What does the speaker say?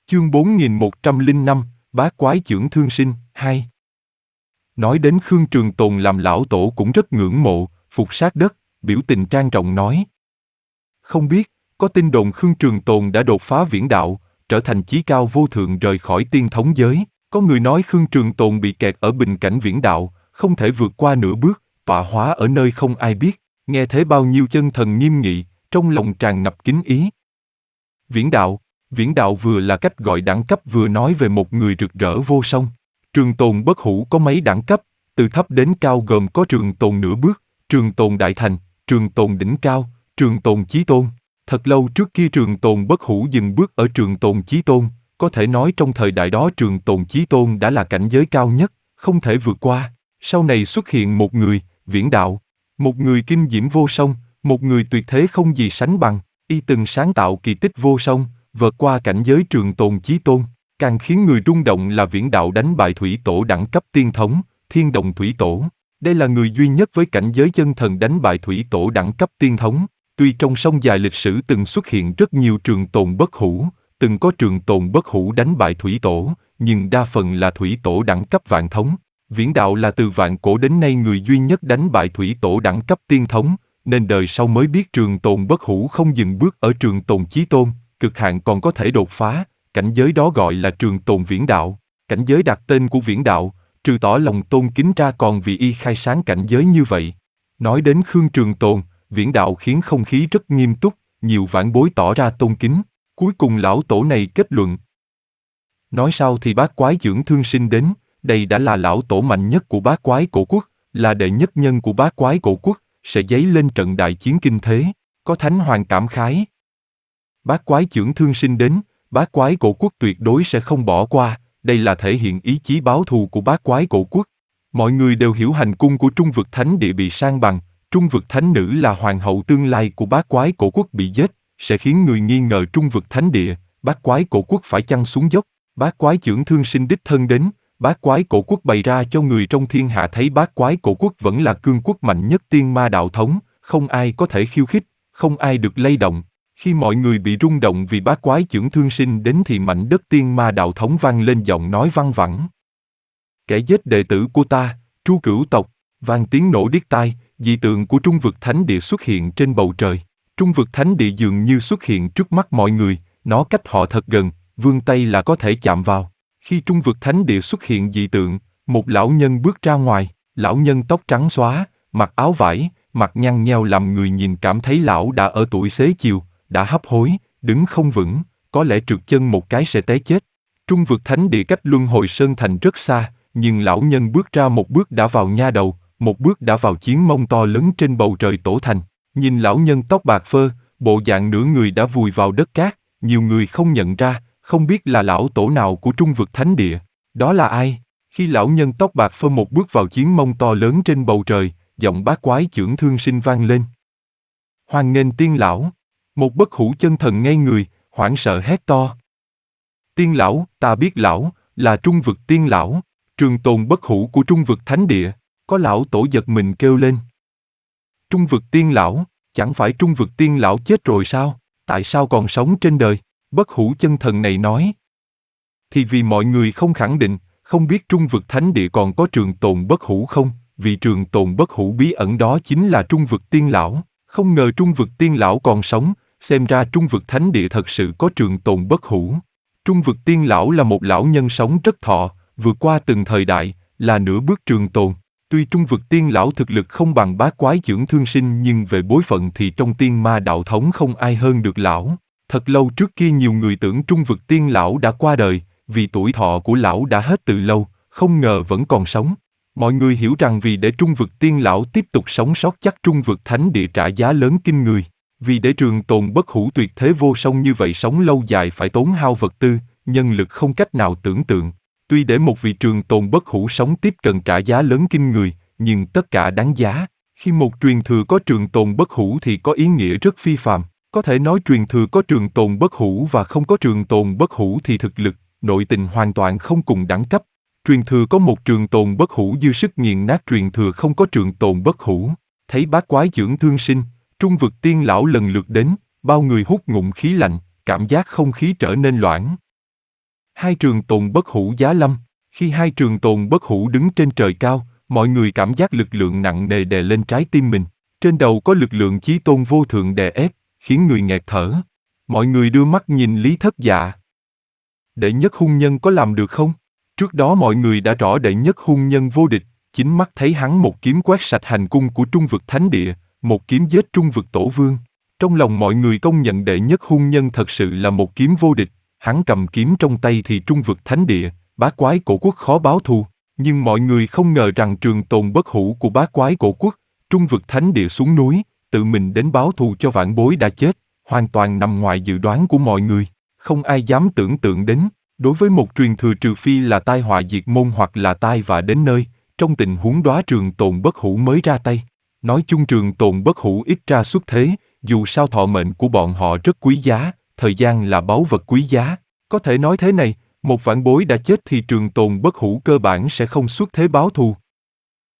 Chương 4105, Bát Quái Chưởng Thương Sinh, 2. Nói đến Khương Trường Tồn làm lão tổ cũng rất ngưỡng mộ, phục sát đất, biểu tình trang trọng nói. Không biết, có tin đồn Khương Trường Tồn đã đột phá viễn đạo, trở thành chí cao vô thượng rời khỏi tiên thống giới. Có người nói Khương Trường Tồn bị kẹt ở bình cảnh viễn đạo, không thể vượt qua nửa bước, tọa hóa ở nơi không ai biết. Nghe thế bao nhiêu chân thần nghiêm nghị, trong lòng tràn ngập kính ý. Viễn đạo vừa là cách gọi đẳng cấp vừa nói về một người rực rỡ vô song. Trường Tồn bất hủ có mấy đẳng cấp, từ thấp đến cao gồm có Trường Tồn nửa bước, Trường Tồn đại thành, Trường Tồn đỉnh cao, Trường Tồn chí tôn. Thật lâu trước kia Trường Tồn bất hủ dừng bước ở Trường Tồn chí tôn, có thể nói trong thời đại đó Trường Tồn chí tôn đã là cảnh giới cao nhất, không thể vượt qua. Sau này xuất hiện một người, viễn đạo, một người kinh diễm vô song, một người tuyệt thế không gì sánh bằng, y từng sáng tạo kỳ tích vô song, vượt qua cảnh giới Trường Tồn chí tôn. Càng khiến người rung động là viễn đạo đánh bại thủy tổ đẳng cấp tiên thống, Thiên Đồng Thủy Tổ. Đây là người duy nhất với cảnh giới chân thần đánh bại thủy tổ đẳng cấp tiên thống. Tuy trong sông dài lịch sử từng xuất hiện rất nhiều Trường Tồn bất hủ, từng có Trường Tồn bất hủ đánh bại thủy tổ, nhưng đa phần là thủy tổ đẳng cấp vạn thống. Viễn đạo là từ vạn cổ đến nay người duy nhất đánh bại thủy tổ đẳng cấp tiên thống, nên đời sau mới biết Trường Tồn bất hủ không dừng bước ở Trường Tồn chí tôn, cực hạn còn có thể đột phá. Cảnh giới đó gọi là Trường Tồn viễn đạo. Cảnh giới đặt tên của viễn đạo, trừ tỏ lòng tôn kính ra còn vì y khai sáng cảnh giới như vậy. Nói đến Khương Trường Tồn, viễn đạo khiến không khí rất nghiêm túc, nhiều vãn bối tỏ ra tôn kính. Cuối cùng lão tổ này kết luận. Nói sau thì Bát Quái Chưởng Thương Sinh đến, đây đã là lão tổ mạnh nhất của Bát Quái Cổ Quốc, là đệ nhất nhân của Bát Quái Cổ Quốc, sẽ dấy lên trận đại chiến kinh thế. Có thánh hoàng cảm khái. Bát Quái Chưởng Thương Sinh đến, Bát Quái Cổ Quốc tuyệt đối sẽ không bỏ qua, đây là thể hiện ý chí báo thù của Bát Quái Cổ Quốc. Mọi người đều hiểu hành cung của Trung Vực Thánh Địa bị san bằng, Trung Vực Thánh Nữ là hoàng hậu tương lai của Bát Quái Cổ Quốc bị giết, sẽ khiến người nghi ngờ Trung Vực Thánh Địa, Bát Quái Cổ Quốc phải chăng xuống dốc. Bát Quái Chưởng Thương Sinh đích thân đến, Bát Quái Cổ Quốc bày ra cho người trong thiên hạ thấy Bát Quái Cổ Quốc vẫn là cương quốc mạnh nhất tiên ma đạo thống, không ai có thể khiêu khích, không ai được lay động. Khi mọi người bị rung động vì Bát Quái Chưởng Thương Sinh đến thì mảnh đất tiên ma đạo thống vang lên giọng nói văng vẳng. Kẻ giết đệ tử của ta, Tru Cửu tộc, vang tiếng nổ điếc tai, dị tượng của Trung Vực Thánh Địa xuất hiện trên bầu trời. Trung Vực Thánh Địa dường như xuất hiện trước mắt mọi người, nó cách họ thật gần, vươn tay là có thể chạm vào. Khi Trung Vực Thánh Địa xuất hiện dị tượng, một lão nhân bước ra ngoài, lão nhân tóc trắng xóa, mặc áo vải, mặt nhăn nheo làm người nhìn cảm thấy lão đã ở tuổi xế chiều, đã hấp hối, đứng không vững, có lẽ trượt chân một cái sẽ té chết. Trung Vực Thánh Địa cách Luân Hồi Sơn Thành rất xa, nhưng lão nhân bước ra một bước đã vào nha đầu, một bước đã vào chiến mông to lớn trên bầu trời tổ thành. Nhìn lão nhân tóc bạc phơ, bộ dạng nửa người đã vùi vào đất cát, nhiều người không nhận ra, không biết là lão tổ nào của Trung Vực Thánh Địa. Đó là ai? Khi lão nhân tóc bạc phơ một bước vào chiến mông to lớn trên bầu trời, giọng Bát Quái Chưởng Thương Sinh vang lên. Hoan nghênh tiên lão. Một bất hủ chân thần ngây người, hoảng sợ hét to. Tiên lão, ta biết lão, là Trung Vực tiên lão, Trường Tồn bất hủ của Trung Vực Thánh Địa. Có lão tổ giật mình kêu lên. Trung Vực tiên lão, chẳng phải Trung Vực tiên lão chết rồi sao? Tại sao còn sống trên đời? Bất hủ chân thần này nói. Thì vì mọi người không khẳng định, không biết Trung Vực Thánh Địa còn có Trường Tồn bất hủ không, vì Trường Tồn bất hủ bí ẩn đó chính là Trung Vực tiên lão. Không ngờ Trung Vực tiên lão còn sống, xem ra Trung Vực Thánh Địa thật sự có Trường Tồn bất hủ. Trung Vực tiên lão là một lão nhân sống rất thọ, vượt qua từng thời đại, là nửa bước trường tồn. Tuy Trung Vực tiên lão thực lực không bằng Bát Quái Chưởng Thương Sinh nhưng về bối phận thì trong tiên ma đạo thống không ai hơn được lão. Thật lâu trước kia nhiều người tưởng Trung Vực tiên lão đã qua đời, vì tuổi thọ của lão đã hết từ lâu, không ngờ vẫn còn sống. Mọi người hiểu rằng vì để Trung Vực tiên lão tiếp tục sống sót chắc Trung Vực Thánh Địa trả giá lớn kinh người. Vì để Trường Tồn bất hủ tuyệt thế vô song như vậy sống lâu dài phải tốn hao vật tư, nhân lực không cách nào tưởng tượng. Tuy để một vị Trường Tồn bất hủ sống tiếp cần trả giá lớn kinh người, nhưng tất cả đáng giá. Khi một truyền thừa có Trường Tồn bất hủ thì có ý nghĩa rất phi phàm. Có thể nói truyền thừa có Trường Tồn bất hủ và không có Trường Tồn bất hủ thì thực lực, nội tình hoàn toàn không cùng đẳng cấp. Truyền thừa có một Trường Tồn bất hủ dư sức nghiền nát truyền thừa không có Trường Tồn bất hủ. Thấy Bát Quái Chưởng Thương Sinh, Trung Vực tiên lão lần lượt đến, bao người hút ngụm khí lạnh, cảm giác không khí trở nên loãng. Hai trường tồn bất hủ giá lâm. Khi hai trường tồn bất hủ đứng trên trời cao, mọi người cảm giác lực lượng nặng nề đè lên trái tim mình. Trên đầu có lực lượng chí tôn vô thượng đè ép, khiến người nghẹt thở. Mọi người đưa mắt nhìn Lý Thất Dạ. Đệ nhất hung nhân có làm được không? Trước đó mọi người đã rõ đệ nhất hung nhân vô địch, chính mắt thấy hắn một kiếm quét sạch hành cung của Trung vực Thánh Địa, một kiếm giết Trung vực Tổ Vương. Trong lòng mọi người công nhận đệ nhất hung nhân thật sự là một kiếm vô địch, hắn cầm kiếm trong tay thì Trung vực Thánh Địa, Bá Quái Cổ Quốc khó báo thù. Nhưng mọi người không ngờ rằng trường tồn bất hủ của Bá Quái Cổ Quốc, Trung vực Thánh Địa xuống núi, tự mình đến báo thù cho vãn bối đã chết, hoàn toàn nằm ngoài dự đoán của mọi người. Không ai dám tưởng tượng đến, đối với một truyền thừa trừ phi là tai họa diệt môn hoặc là tai vạ đến nơi, trong tình huống đó trường tồn bất hủ mới ra tay. Nói chung trường tồn bất hủ ít ra xuất thế, dù sao thọ mệnh của bọn họ rất quý giá, thời gian là báu vật quý giá. Có thể nói thế này, một vãn bối đã chết thì trường tồn bất hủ cơ bản sẽ không xuất thế báo thù.